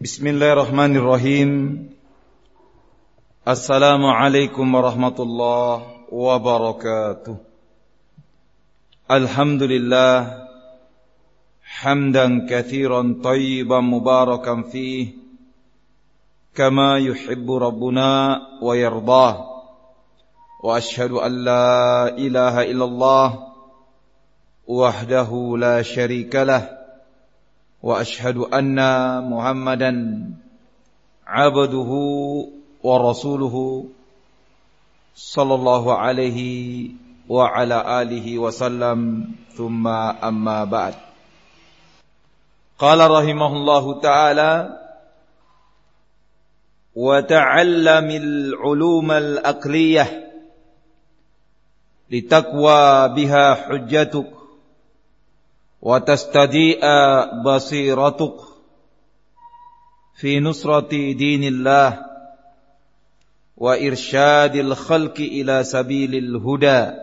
Bismillahirrahmanirrahim. Assalamualaikum warahmatullahi wabarakatuh. Alhamdulillah hamdan katsiran thayyiban mubarakan fihi kama yuhibbu rabbuna wa yardah. Wa ashhadu an la ilaha illallah wahdahu la syarika lah. Wa ashhadu anna Muhammadan abduhu wa rasuluhu sallallahu alaihi wa ala alihi wa sallam, thumma amma ba'd. Qala rahimahullahu ta'ala: wa ta'allamil ulumal aqliyah litaqwa biha hujjatuk wa tastadi'a basiratuk fi nusrati dinillah wa irsyadil khalqi ila sabilil huda.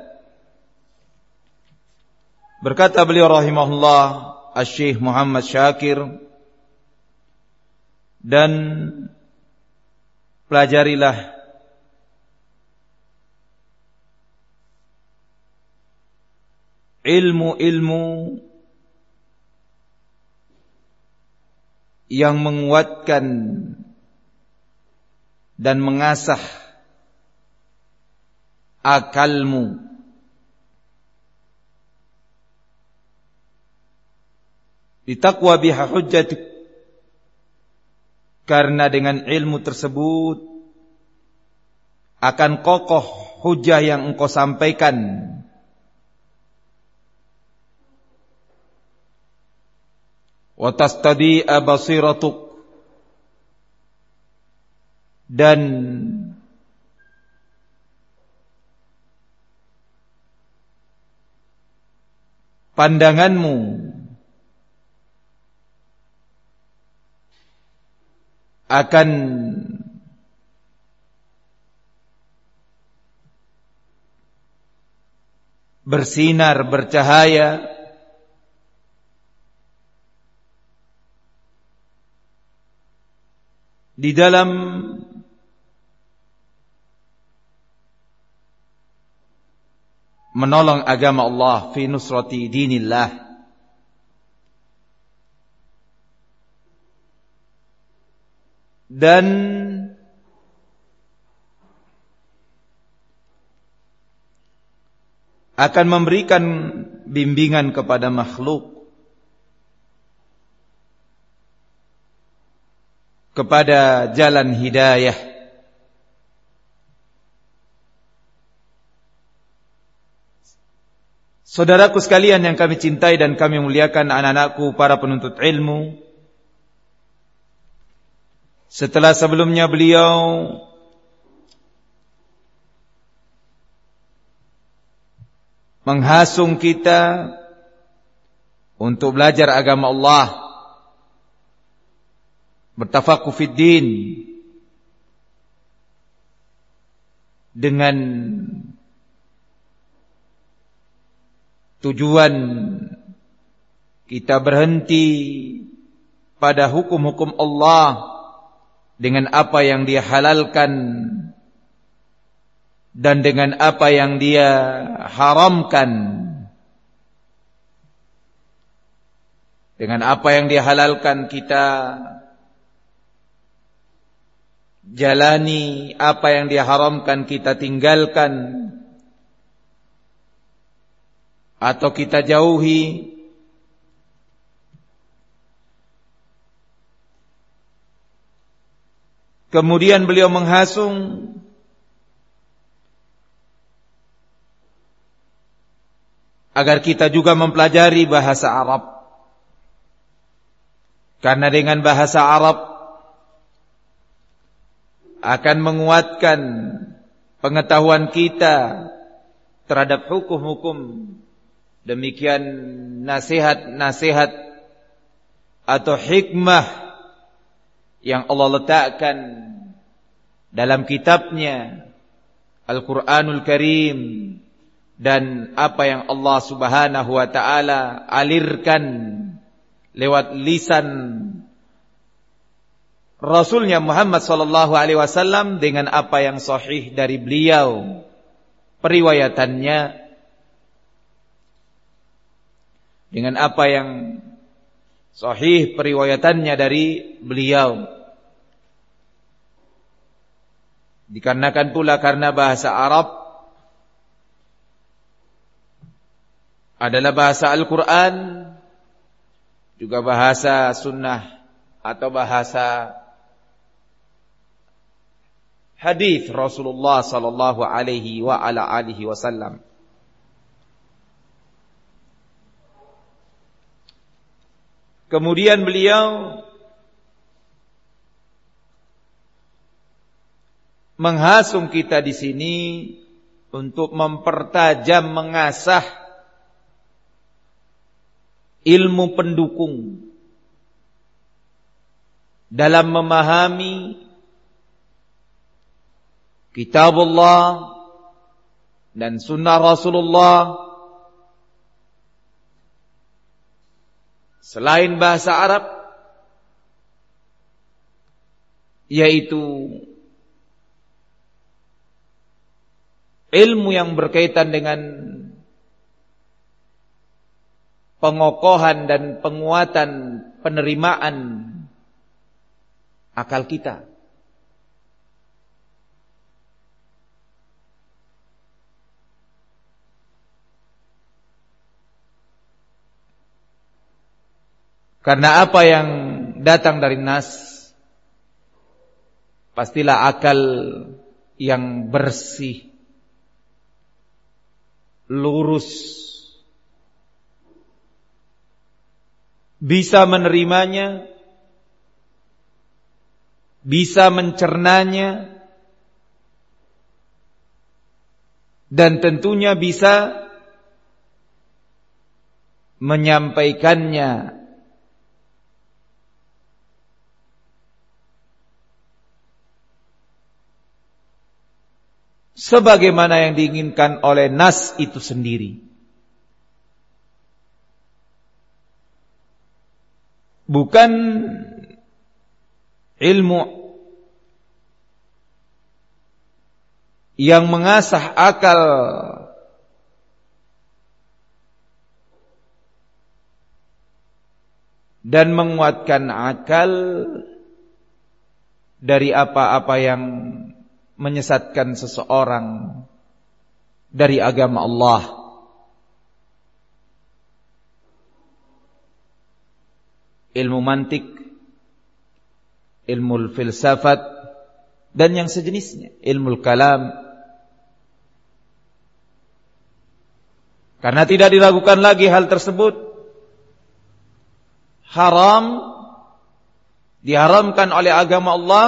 Berkata beliau rahimahullah, Asy-Syaikh Muhammad Syakir, dan pelajarilah ilmu-ilmu yang menguatkan dan mengasah akalmu, ditaqwa biha hujjatik, karena dengan ilmu tersebut akan kokoh hujah yang engkau sampaikan. Wa tastadi'a basiratuk, dan pandanganmu akan bersinar, bercahaya di dalam menolong agama Allah, fi nusrati dinillah. Dan akan memberikan bimbingan kepada makhluk kepada jalan hidayah. Saudaraku sekalian yang kami cintai dan kami muliakan, anak-anakku para penuntut ilmu, setelah sebelumnya beliau menghasung kita untuk belajar agama Allah, bertafaqquh fid din, dengan tujuan kita berhenti pada hukum-hukum Allah dengan apa yang Dia halalkan dan dengan apa yang Dia haramkan. Dengan apa yang Dia halalkan kita jalani, apa yang Dia haramkan kita tinggalkan atau kita jauhi. Kemudian beliau menghasung agar kita juga mempelajari bahasa Arab, karena dengan bahasa Arab akan menguatkan pengetahuan kita terhadap hukum-hukum. Demikian nasihat-nasihat atau hikmah yang Allah letakkan dalam kitabnya Al-Quranul Karim, dan apa yang Allah Subhanahu wa ta'ala alirkan lewat lisan Rasulnya Muhammad sallallahu alaihi wasallam dengan apa yang sahih dari beliau, periwayatannya, dengan apa yang sahih periwayatannya dari beliau. Dikarenakan pula karena bahasa Arab adalah bahasa Al-Quran, juga bahasa sunnah atau bahasa hadis Rasulullah sallallahu alaihi wa ala alihi wasallam. Kemudian beliau menghasung kita di sini untuk mempertajam, mengasah ilmu pendukung dalam memahami Kitabullah dan sunnah Rasulullah selain bahasa Arab, yaitu ilmu yang berkaitan dengan pengokohan dan penguatan penerimaan akal kita. Karena apa yang datang dari nas, pastilah akal yang bersih, lurus, bisa menerimanya, bisa mencernanya, dan tentunya bisa menyampaikannya sebagaimana yang diinginkan oleh nas itu sendiri. Bukan ilmu yang mengasah akal dan menguatkan akal dari apa-apa yang menyesatkan seseorang dari agama Allah. Ilmu mantik, ilmu filsafat, dan yang sejenisnya, ilmu kalam. Karena tidak dilakukan lagi hal tersebut, haram, diharamkan oleh agama Allah.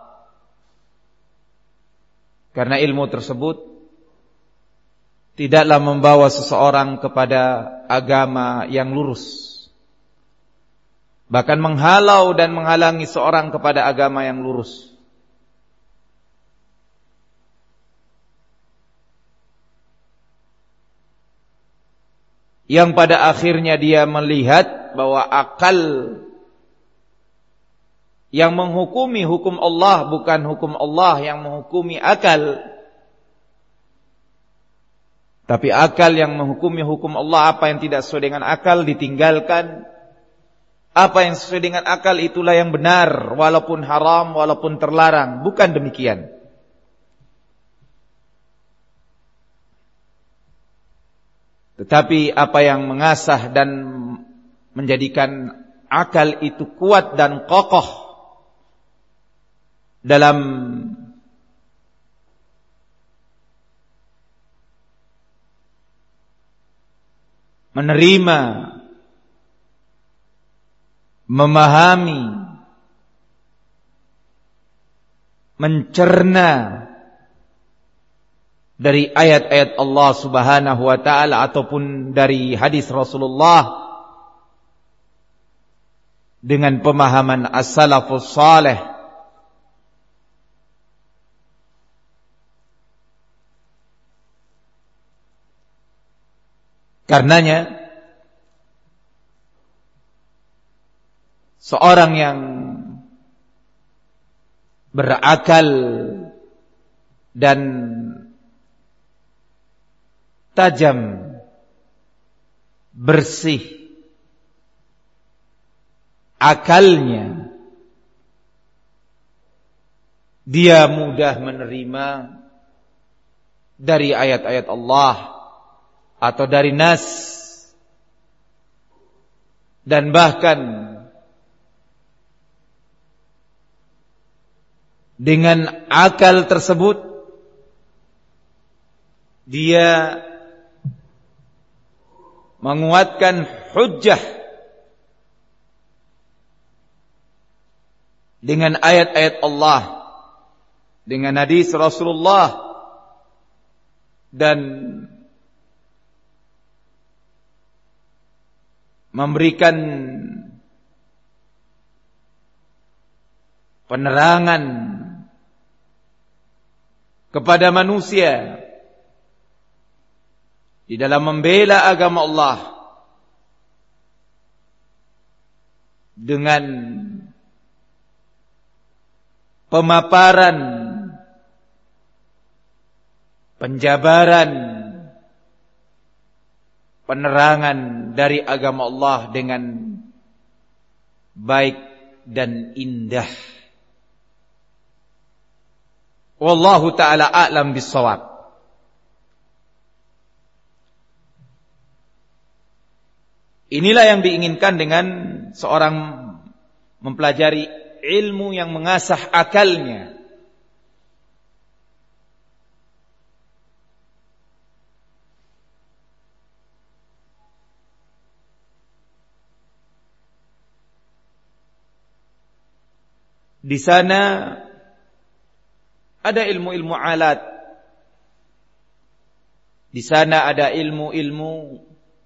Karena ilmu tersebut tidaklah membawa seseorang kepada agama yang lurus, bahkan menghalau dan menghalangi seorang kepada agama yang lurus. Yang pada akhirnya dia melihat bahwa akal yang menghukumi hukum Allah, bukan hukum Allah yang menghukumi akal. Tapi akal yang menghukumi hukum Allah, apa yang tidak sesuai dengan akal ditinggalkan. Apa yang sesuai dengan akal itulah yang benar, walaupun haram, walaupun terlarang. Bukan demikian. Tetapi apa yang mengasah dan menjadikan akal itu kuat dan kokoh dalam menerima, memahami, mencerna dari ayat-ayat Allah Subhanahu wa taala ataupun dari hadis Rasulullah dengan pemahaman as-salafus saleh. Karenanya seorang yang berakal dan tajam, bersih akalnya, dia mudah menerima dari ayat-ayat Allah atau dari nas, dan bahkan dengan akal tersebut dia menguatkan hujjah dengan ayat-ayat Allah, dengan hadis Rasulullah, dan memberikan penerangan kepada manusia di dalam membela agama Allah dengan pemaparan, penjabaran, penerangan dari agama Allah dengan baik dan indah. Wallahu ta'ala a'lam bis-shawab. Inilah yang diinginkan dengan seorang mempelajari ilmu yang mengasah akalnya. Di sana ada ilmu-ilmu alat. Di sana ada ilmu-ilmu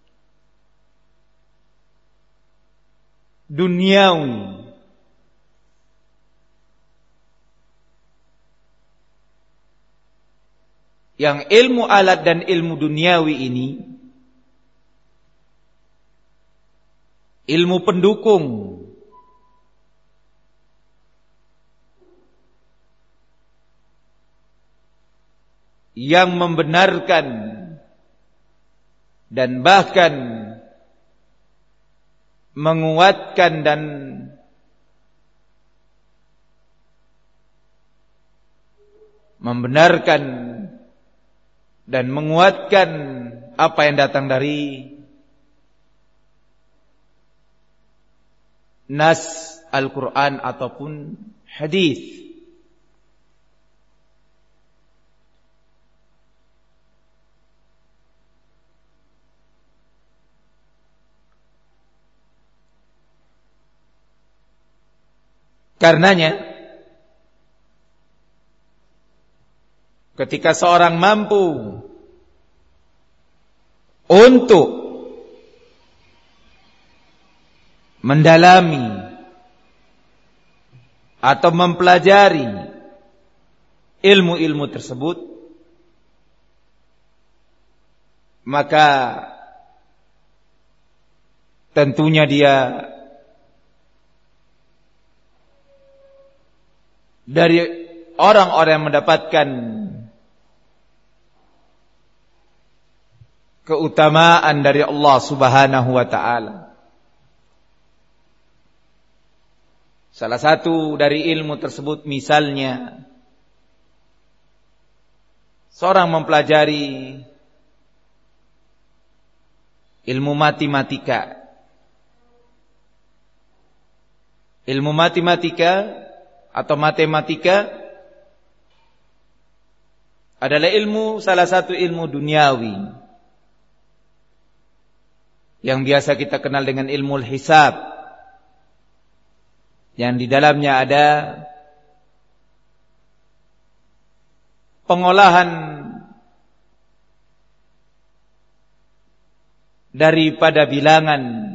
duniawi. Yang ilmu alat dan ilmu duniawi ini ilmu pendukung, yang membenarkan dan bahkan menguatkan dan membenarkan dan menguatkan apa yang datang dari nas Al-Quran ataupun hadis. Karenanya ketika seorang mampu untuk mendalami atau mempelajari ilmu-ilmu tersebut, maka tentunya dia dari orang-orang yang mendapatkan keutamaan dari Allah Subhanahu wa ta'ala. Salah satu dari ilmu tersebut misalnya seorang mempelajari ilmu matematika. Ilmu matematika atau matematika adalah ilmu, salah satu ilmu duniawi yang biasa kita kenal dengan ilmu hisab, yang di dalamnya ada pengolahan daripada bilangan,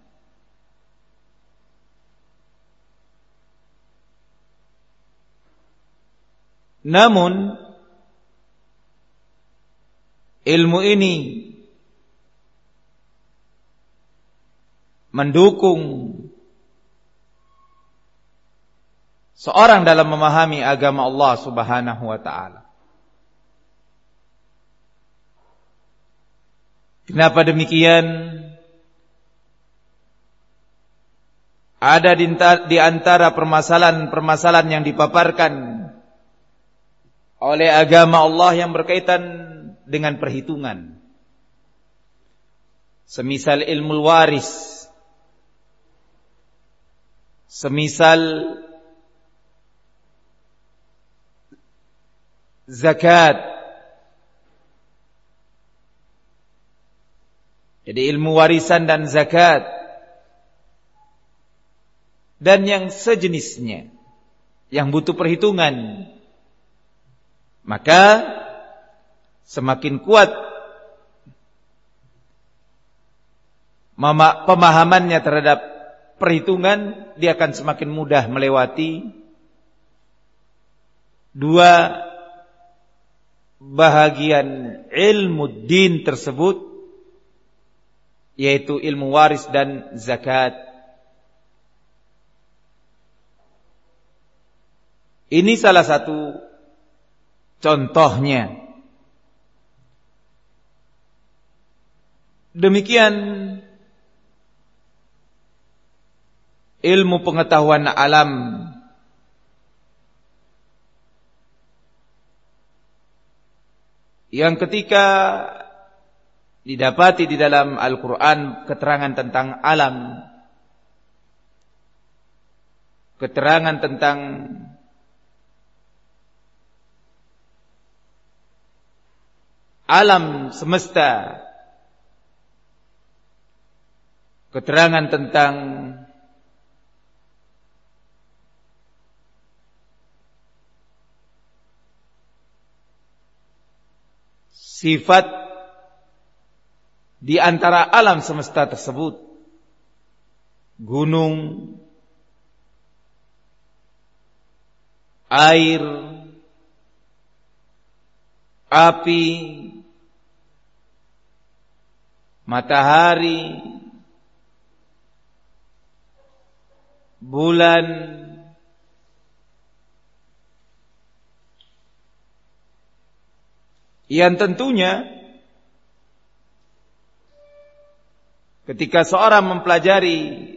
namun ilmu ini mendukung seorang dalam memahami agama Allah Subhanahu wa taala. Kenapa demikian? Ada di antara permasalahan-permasalahan yang dipaparkan oleh agama Allah yang berkaitan dengan perhitungan. Semisal ilmu waris, semisal zakat. Jadi ilmu warisan dan zakat dan yang sejenisnya yang butuh perhitungan, maka semakin kuat pemahamannya terhadap perhitungan, dia akan semakin mudah melewati dua bahagian ilmu din tersebut, yaitu ilmu waris dan zakat. Ini salah satu contohnya. Demikian ilmu pengetahuan alam yang ketika didapati di dalam Al-Quran keterangan tentang alam, keterangan tentang alam semesta, keterangan tentang sifat di antara alam semesta tersebut, gunung, air, api, matahari, bulan, yang tentunya ketika seorang mempelajari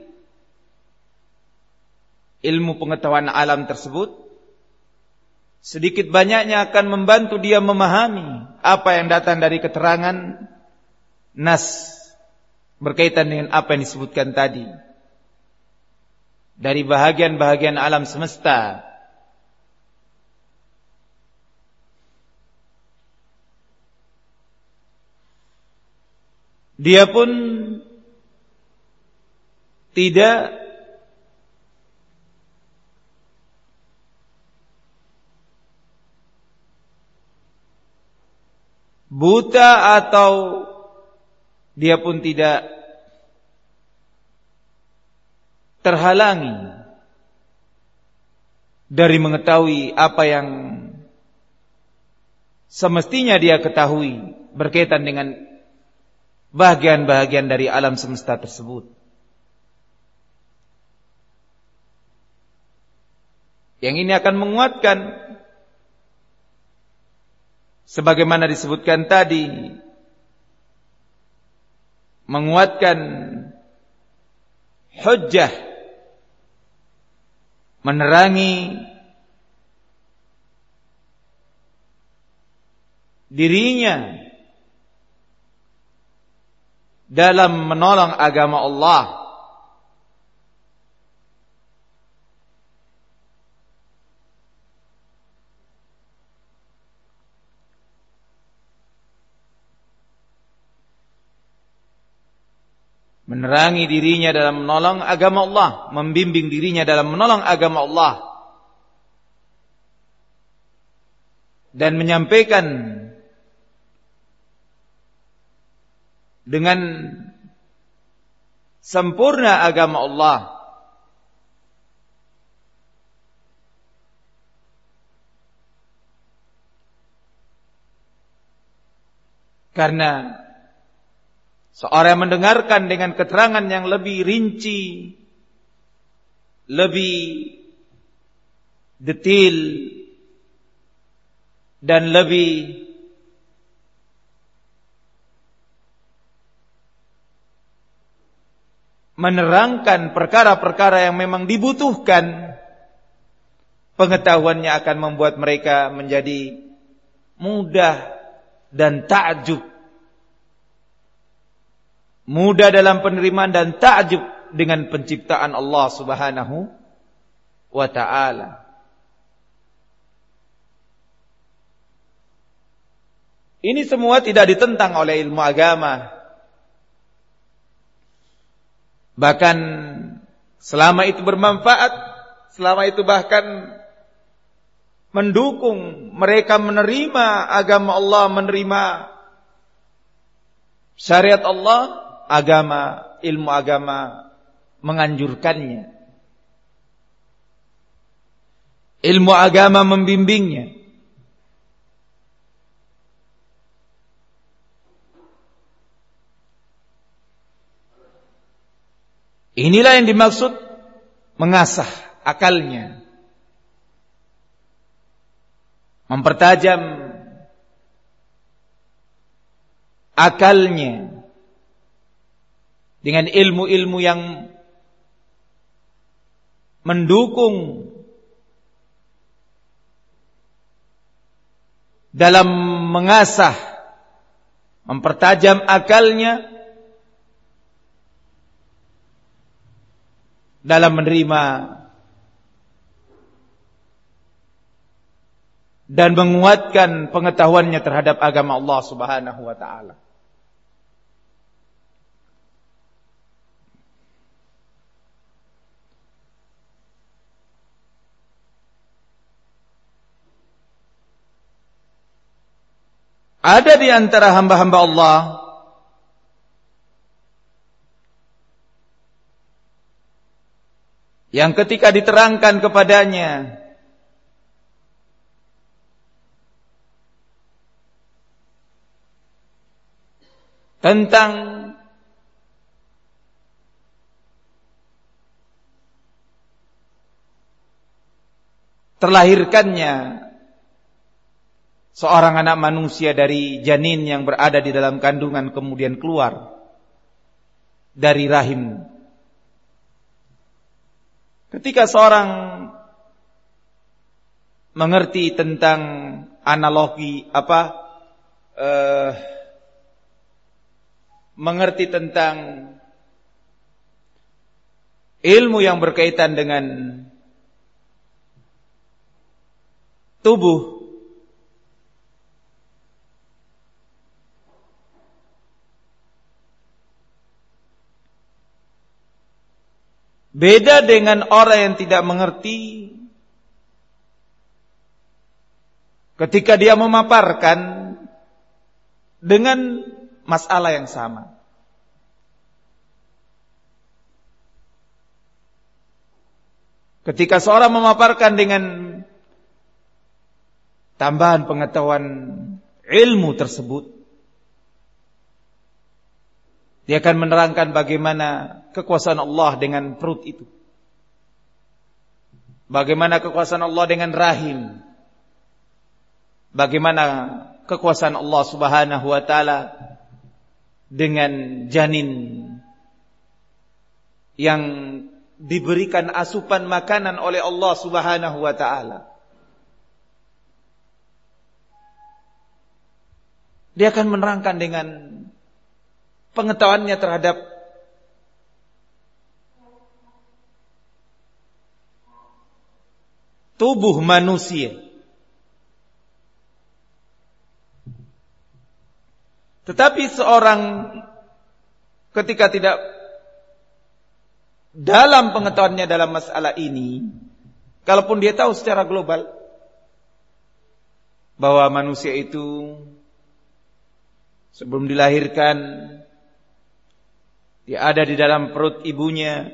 ilmu pengetahuan alam tersebut, sedikit banyaknya akan membantu dia memahami apa yang datang dari keterangan nas berkaitan dengan apa yang disebutkan tadi dari bahagian-bahagian alam semesta. Dia pun tidak buta atau dia pun tidak terhalangi dari mengetahui apa yang semestinya dia ketahui berkaitan dengan bahagian-bahagian dari alam semesta tersebut. Yang ini akan menguatkan sebagaimana disebutkan tadi, menguatkan hujjah, menerangi dirinya dalam menolong agama Allah. Menerangi dirinya dalam menolong agama Allah, membimbing dirinya dalam menolong agama Allah, dan menyampaikan dengan sempurna agama Allah. Karena seorang yang mendengarkan dengan keterangan yang lebih rinci, lebih detil dan lebih menerangkan perkara-perkara yang memang dibutuhkan, pengetahuannya akan membuat mereka menjadi mudah dan takjub. Mudah dalam penerimaan dan takjub dengan penciptaan Allah Subhanahu wa ta'ala. Ini semua tidak ditentang oleh ilmu agama. Bahkan selama itu bermanfaat, selama itu bahkan mendukung mereka menerima agama Allah, menerima syariat Allah, ilmu agama menganjurkannya. Ilmu agama membimbingnya. Inilah yang dimaksud mengasah akalnya, mempertajam akalnya dengan ilmu-ilmu yang mendukung dalam mengasah, mempertajam akalnya dalam menerima dan menguatkan pengetahuannya terhadap agama Allah Subhanahu wa ta'ala. Ada di antara hamba-hamba Allah yang ketika diterangkan kepadanya tentang terlahirkannya seorang anak manusia dari janin yang berada di dalam kandungan kemudian keluar dari rahim. Ketika seorang mengerti tentang analogi mengerti tentang ilmu yang berkaitan dengan tubuh, beda dengan orang yang tidak mengerti ketika dia memaparkan dengan masalah yang sama. Ketika seorang memaparkan dengan tambahan pengetahuan ilmu tersebut, dia akan menerangkan bagaimana kekuasaan Allah dengan perut itu, bagaimana kekuasaan Allah dengan rahim, bagaimana kekuasaan Allah Subhanahu wa ta'ala dengan janin yang diberikan asupan makanan oleh Allah Subhanahu wa ta'ala. Dia akan menerangkan dengan pengetahuannya terhadap tubuh manusia. Tetapi seorang ketika tidak dalam pengetahuannya dalam masalah ini, kalaupun dia tahu secara global bahwa manusia itu sebelum dilahirkan dia ada di dalam perut ibunya,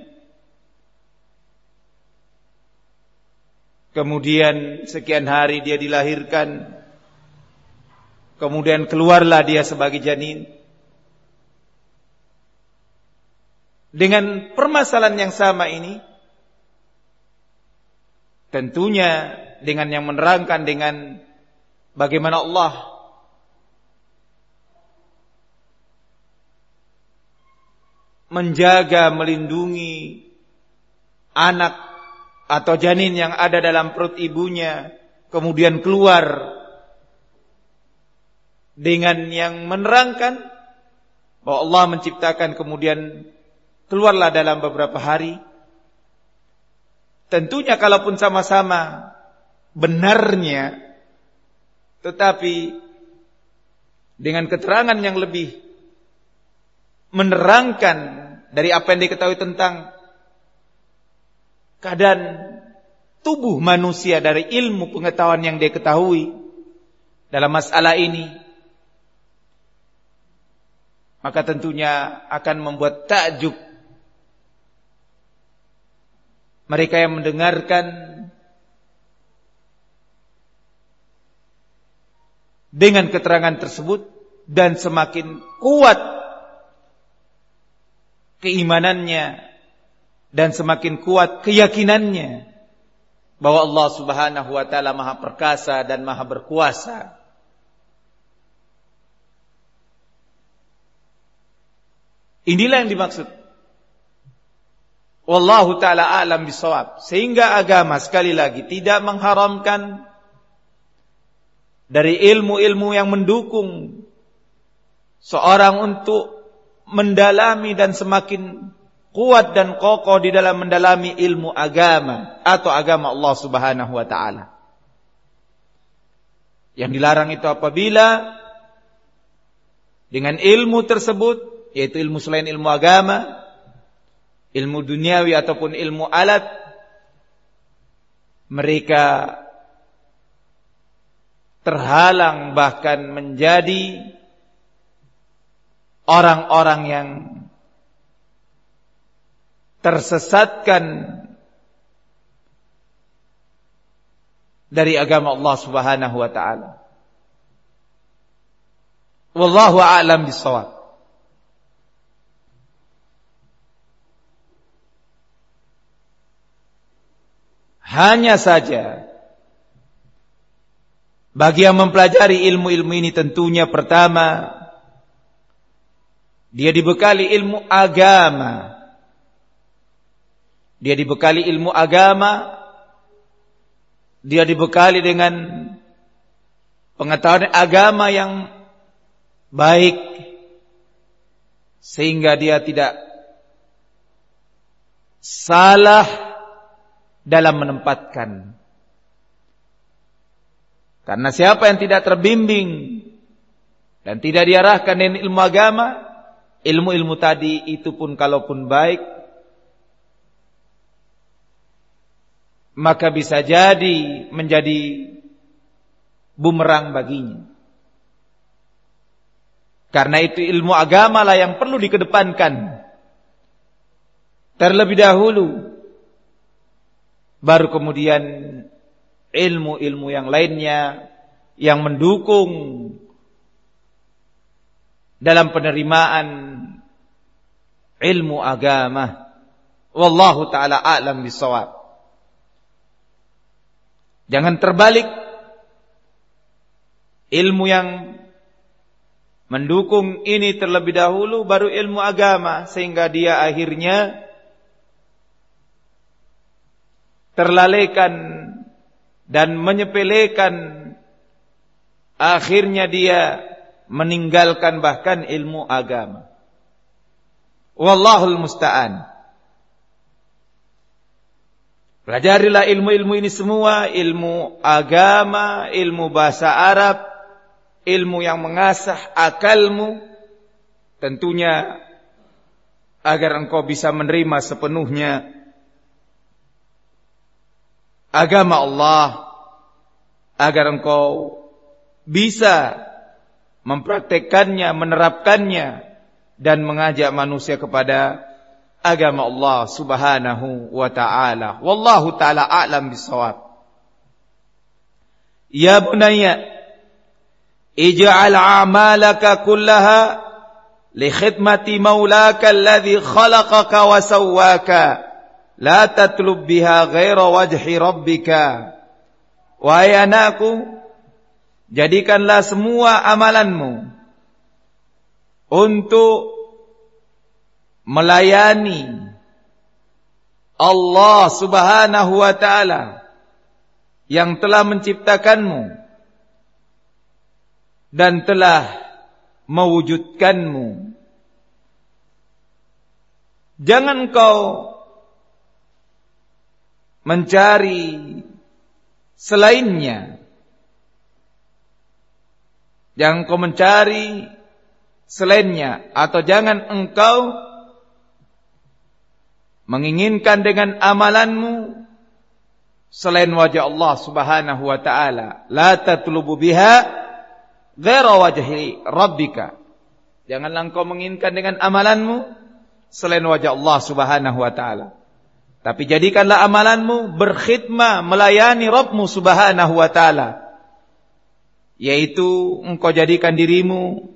kemudian sekian hari dia dilahirkan, kemudian keluarlah dia sebagai janin. Dengan permasalahan yang sama ini, tentunya dengan yang menerangkan dengan bagaimana Allah menjaga, melindungi anak atau janin yang ada dalam perut ibunya, kemudian keluar, dengan yang menerangkan bahwa Allah menciptakan kemudian keluarlah dalam beberapa hari. Tentunya kalaupun sama-sama benarnya, tetapi dengan keterangan yang lebih menerangkan dari apa yang diketahui tentang keadaan tubuh manusia dari ilmu pengetahuan yang dia ketahui dalam masalah ini, maka tentunya akan membuat takjub mereka yang mendengarkan dengan keterangan tersebut, dan semakin kuat keimanannya dan semakin kuat keyakinannya bahwa Allah Subhanahu wa taala Maha Perkasa dan Maha Berkuasa. Inilah yang dimaksud. Wallahu ta'ala a'lam bisawab. Sehingga agama sekali lagi tidak mengharamkan dari ilmu-ilmu yang mendukung seorang untuk mendalami dan semakin kuat dan kokoh di dalam mendalami ilmu agama atau agama Allah Subhanahu wa ta'ala. Yang dilarang itu apabila dengan ilmu tersebut, yaitu ilmu selain ilmu agama, ilmu duniawi ataupun ilmu alat, mereka terhalang bahkan menjadi orang-orang yang tersesatkan dari agama Allah Subhanahu wa taala. Wallahu a'lam bissawab. Hanya saja bagi yang mempelajari ilmu-ilmu ini tentunya pertama dia dibekali ilmu agama. Dia dibekali ilmu agama, dia dibekali dengan pengetahuan agama yang baik, sehingga dia tidak salah dalam menempatkan. Karena siapa yang tidak terbimbing dan tidak diarahkan dengan ilmu agama, ilmu-ilmu tadi itu pun kalaupun baik, maka bisa jadi menjadi bumerang baginya. Karena itu ilmu agama lah yang perlu dikedepankan terlebih dahulu, baru kemudian ilmu-ilmu yang lainnya yang mendukung dalam penerimaan ilmu agama. Wallahu ta'ala a'lam bissawab. Jangan terbalik, ilmu yang mendukung ini terlebih dahulu baru ilmu agama, sehingga dia akhirnya terlalaikan dan menyepelekan, akhirnya dia meninggalkan bahkan ilmu agama. Wallahul musta'an. Pelajarilah ilmu-ilmu ini semua, ilmu agama, ilmu bahasa Arab, ilmu yang mengasah akalmu, tentunya agar engkau bisa menerima sepenuhnya agama Allah, agar engkau bisa mempraktekkannya, menerapkannya, dan mengajak manusia kepada agama Allah Subhanahu wa ta'ala. Wallahu ta'ala a'lam bissawab. Ya bunayya, ij'al a'malaka kullaha li khidmati maulaka alladhi khalaqaka wa sawwaka la tatlub biha ghaira wajhi rabbika. Wahai anakku, jadikanlah semua amalanmu untuk melayani Allah Subhanahu wa ta'ala yang telah menciptakanmu dan telah mewujudkanmu. Jangan kau mencari selainnya. Jangan kau mencari selainnya, atau jangan engkau menginginkan dengan amalanmu selain wajah Allah Subhanahu wa ta'ala. La tatlubu biha ghaira wajhi rabbika. Janganlah engkau menginginkan dengan amalanmu selain wajah Allah Subhanahu wa ta'ala. Tapi jadikanlah amalanmu berkhidmah melayani Rabbmu Subhanahu wa ta'ala. Yaitu engkau jadikan dirimu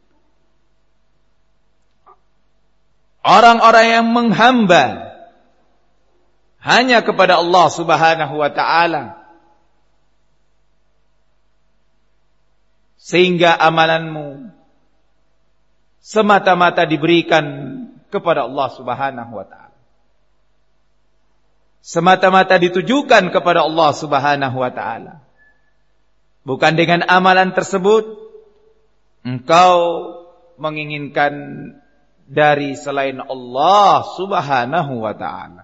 orang-orang yang menghamba hanya kepada Allah Subhanahu wa ta'ala, sehingga amalanmu semata-mata diberikan kepada Allah Subhanahu wa ta'ala, semata-mata ditujukan kepada Allah Subhanahu wa ta'ala. Bukan dengan amalan tersebut engkau menginginkan dari selain Allah Subhanahu wa ta'ala.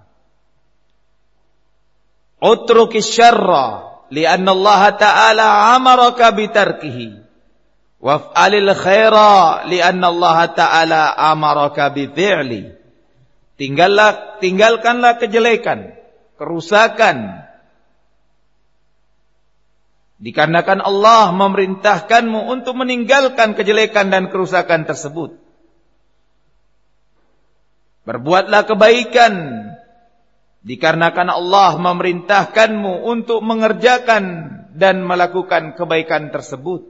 Utrukis syarra lianna Allah ta'ala amaraka bitarkihi waf'alil khaira lianna Allah ta'ala amaraka bifi'li. Tinggalkanlah kejelekan, kerusakan, dikarenakan Allah memerintahkanmu untuk meninggalkan kejelekan dan kerusakan tersebut. Berbuatlah kebaikan, dikarenakan Allah memerintahkanmu untuk mengerjakan dan melakukan kebaikan tersebut.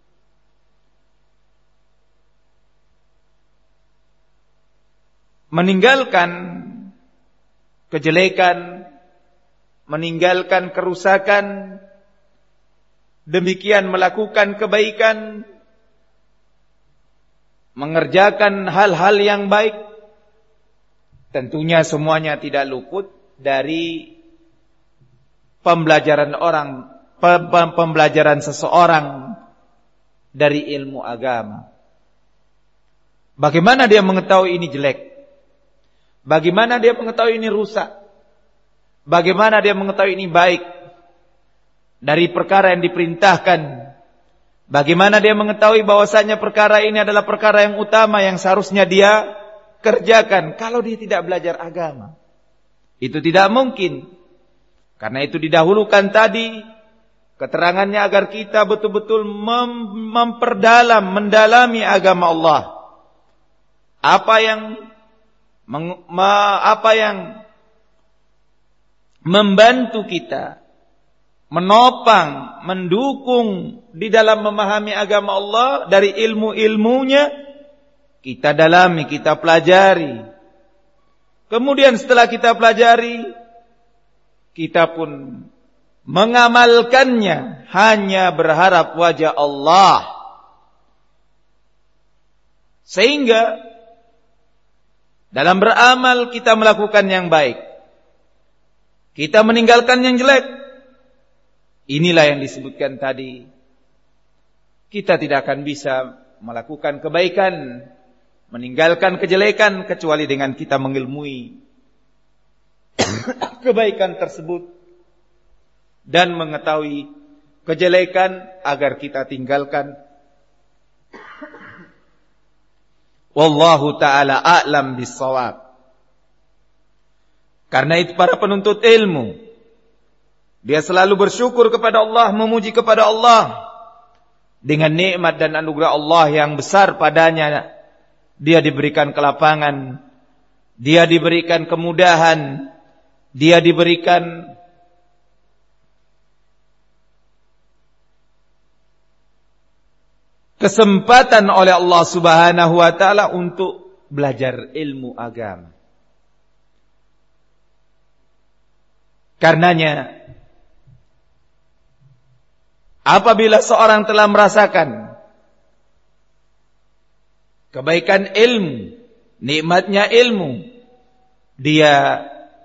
Meninggalkan kejelekan, meninggalkan kerusakan, demikian melakukan kebaikan, mengerjakan hal-hal yang baik, tentunya semuanya tidak luput dari pembelajaran seseorang dari ilmu agama. Bagaimana dia mengetahui ini jelek? Bagaimana dia mengetahui ini rusak? Bagaimana dia mengetahui ini baik? Dari perkara yang diperintahkan. Bagaimana dia mengetahui bahwasanya perkara ini adalah perkara yang utama yang seharusnya dia kerjakan kalau dia tidak belajar agama? Itu tidak mungkin. Karena itu didahulukan tadi keterangannya agar kita betul-betul mendalami agama Allah. Apa yang membantu kita, menopang, mendukung di dalam memahami agama Allah dari ilmu-ilmunya, kita dalami, kita pelajari. Kemudian setelah kita pelajari, kita pun mengamalkannya hanya berharap wajah Allah. Sehingga dalam beramal kita melakukan yang baik, kita meninggalkan yang jelek. Inilah yang disebutkan tadi. Kita tidak akan bisa melakukan kebaikan, meninggalkan kejelekan kecuali dengan kita mengilmui kebaikan tersebut dan mengetahui kejelekan agar kita tinggalkan. Wallahu ta'ala a'lam bis-shawab. Karena itu para penuntut ilmu, dia selalu bersyukur kepada Allah, memuji kepada Allah dengan nikmat dan anugerah Allah yang besar padanya. Dia diberikan kelapangan, dia diberikan kemudahan, dia diberikan kesempatan oleh Allah Subhanahu wa ta'ala untuk belajar ilmu agama. Karenanya, apabila seorang telah merasakan kebaikan ilmu, nikmatnya ilmu, dia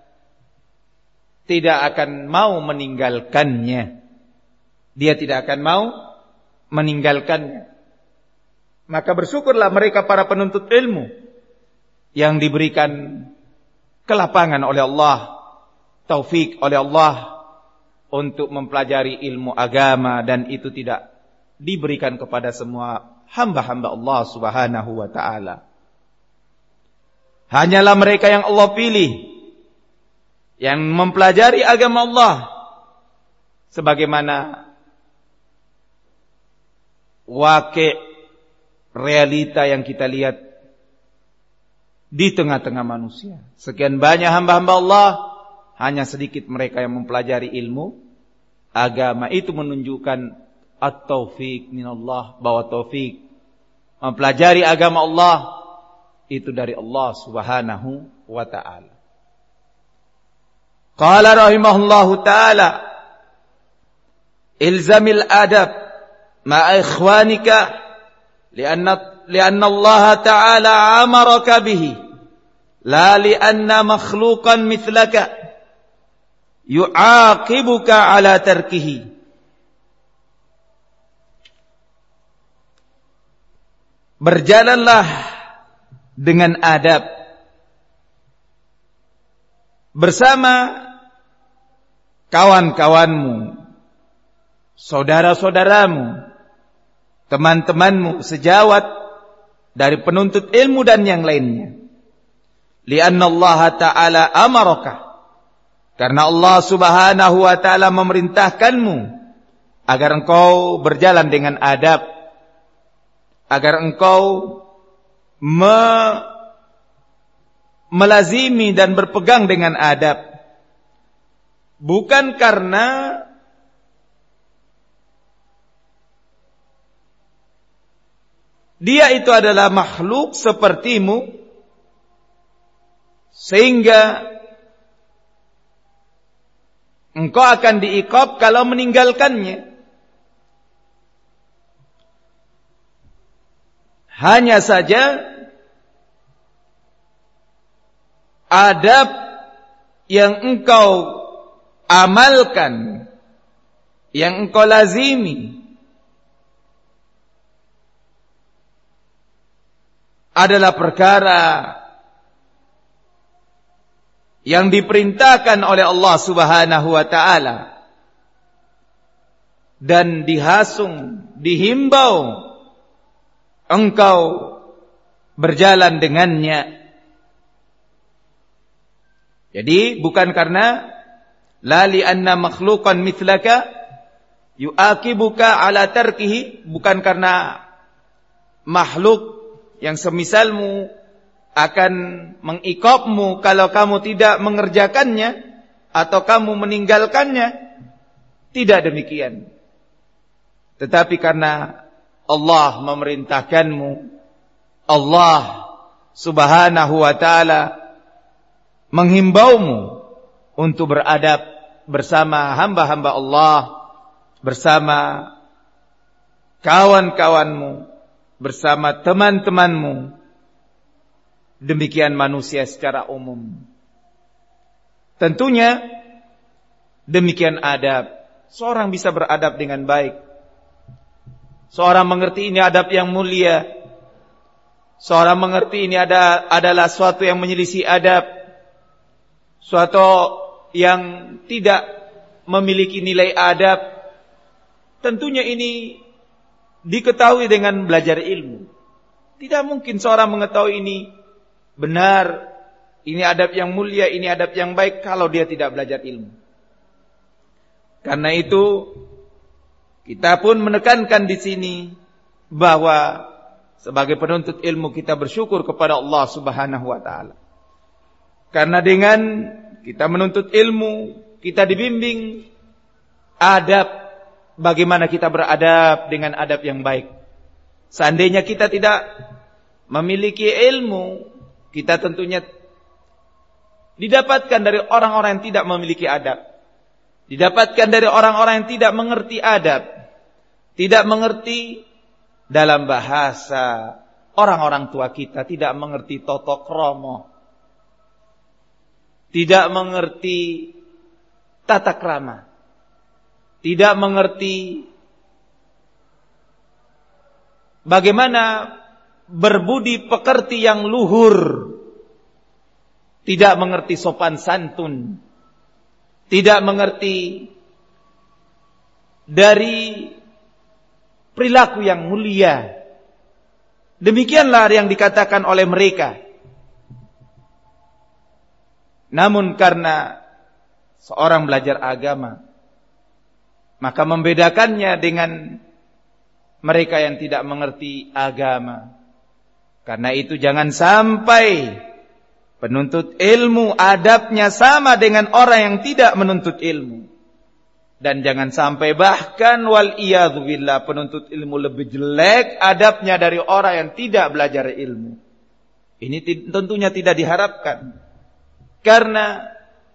tidak akan mau meninggalkannya. Dia tidak akan mau meninggalkannya. Maka bersyukurlah mereka para penuntut ilmu yang diberikan kelapangan oleh Allah, taufik oleh Allah untuk mempelajari ilmu agama, dan itu tidak diberikan kepada semua hamba-hamba Allah Subhanahu wa ta'ala. Hanyalah mereka yang Allah pilih yang mempelajari agama Allah, sebagaimana wakil realita yang kita lihat di tengah-tengah manusia. Sekian banyak hamba-hamba Allah, hanya sedikit mereka yang mempelajari ilmu agama. Itu menunjukkan at-taufiq minallah, bahwa taufik mempelajari agama Allah itu dari Allah Subhanahu wa ta'ala. Qala rahimahullahu ta'ala, ilzamil adab ma'a ikhwanika lianna Allah ta'ala amaraka bihi la lianna makhluqan mithlaka yu'aqibuka ala tarkihi. Berjalanlah dengan adab bersama kawan-kawanmu, saudara-saudaramu, teman-temanmu sejawat dari penuntut ilmu dan yang lainnya. Lianna Allah ta'ala amaraka, karena Allah Subhanahu wa ta'ala memerintahkanmu agar engkau berjalan dengan adab, agar engkau melazimi dan berpegang dengan adab. Bukan karena dia itu adalah makhluk sepertimu sehingga engkau akan diiqab kalau meninggalkannya. Hanya saja adab yang engkau amalkan, yang engkau lazimi, adalah perkara yang diperintahkan oleh Allah Subhanahu wa ta'ala dan dihasung, dihimbau engkau berjalan dengannya. Jadi bukan karena la li anna makhluqan mithlaka yu'aqibuka ala tarkihi, bukan karena makhluk yang semisalmu akan mengiqabmu kalau kamu tidak mengerjakannya atau kamu meninggalkannya. Tidak demikian. Tetapi karena Allah memerintahkanmu, Allah Subhanahu wa ta'ala menghimbaumu untuk beradab bersama hamba-hamba Allah, bersama kawan-kawanmu, bersama teman-temanmu. Demikian manusia secara umum. Tentunya demikian adab. Seorang bisa beradab dengan baik. Seorang mengerti ini adab yang mulia. Seorang mengerti ini adalah suatu yang menyelisih adab, suatu yang tidak memiliki nilai adab. Tentunya ini diketahui dengan belajar ilmu. Tidak mungkin seorang mengetahui ini benar, ini adab yang mulia, ini adab yang baik, kalau dia tidak belajar ilmu. Karena itu kita pun menekankan di sini bahwa sebagai penuntut ilmu kita bersyukur kepada Allah Subhanahu wa ta'ala. Karena dengan kita menuntut ilmu, kita dibimbing adab, bagaimana kita beradab dengan adab yang baik. Seandainya kita tidak memiliki ilmu, kita tentunya didapatkan dari orang-orang yang tidak memiliki adab. didapatkan dari orang-orang yang tidak mengerti adab, tidak mengerti dalam bahasa orang-orang tua kita, tidak mengerti tata krama, tidak mengerti tata krama, tidak mengerti bagaimana berbudi pekerti yang luhur, tidak mengerti sopan santun, tidak mengerti dari perilaku yang mulia. Demikianlah yang dikatakan oleh mereka. Namun karena seorang belajar agama, maka membedakannya dengan mereka yang tidak mengerti agama. Karena itu jangan sampai penuntut ilmu adabnya sama dengan orang yang tidak menuntut ilmu. Dan jangan sampai bahkan wal'iyadzubillah penuntut ilmu lebih jelek adabnya dari orang yang tidak belajar ilmu. Ini tentunya tidak diharapkan. Karena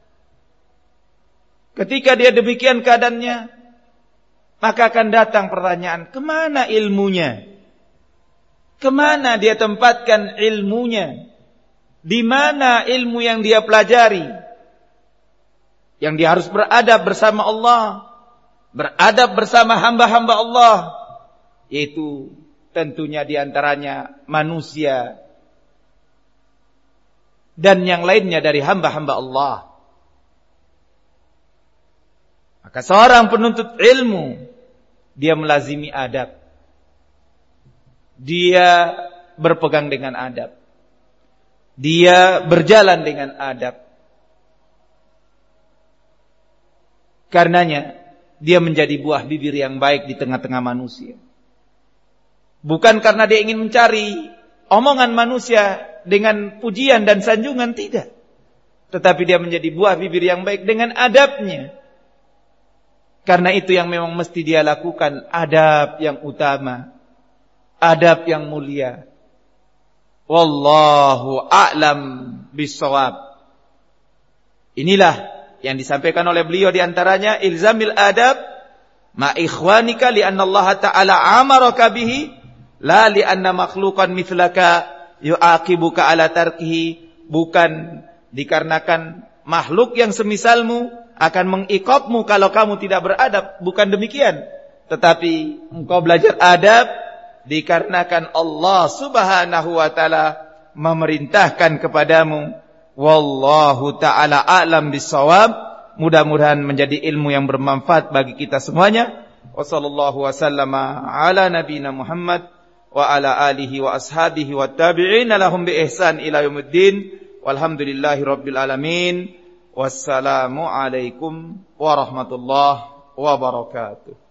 ketika dia demikian keadaannya, maka akan datang pertanyaan, kemana ilmunya? Kemana dia tempatkan ilmunya? Di mana ilmu yang dia pelajari? Yang dia harus beradab bersama Allah, beradab bersama hamba-hamba Allah, yaitu tentunya diantaranya manusia dan yang lainnya dari hamba-hamba Allah. Maka seorang penuntut ilmu, dia melazimi adab, dia berpegang dengan adab, dia berjalan dengan adab. Karenanya dia menjadi buah bibir yang baik di tengah-tengah manusia. Bukan karena dia ingin mencari omongan manusia dengan pujian dan sanjungan, tidak. Tetapi dia menjadi buah bibir yang baik dengan adabnya. Karena itu yang memang mesti dia lakukan, adab yang utama, adab yang mulia. Wallahu a'lam bissawab. Inilah yang disampaikan oleh beliau diantaranya ilzamil adab ma ikhwanika li'anna Allah ta'ala amaraka bihi la li'anna makhluqan mithlaka yu'aqibuka ala tarkihi, bukan dikarenakan makhluk yang semisalmu akan mengiqabmu kalau kamu tidak beradab, bukan demikian, tetapi engkau belajar adab dikarenakan Allah Subhanahu wa taala memerintahkan kepadamu. Wallahu ta'ala a'lam bissawab. Mudah-mudahan menjadi ilmu yang bermanfaat bagi kita semuanya. Wa sallallahu wasallama ala nabiyina Muhammad wa ala alihi wa ashabihi wa tabi'in lahum bi ihsan ila yaumiddin. Walhamdulillahi rabbil alamin. Wassalamu alaikum warahmatullahi wabarakatuh.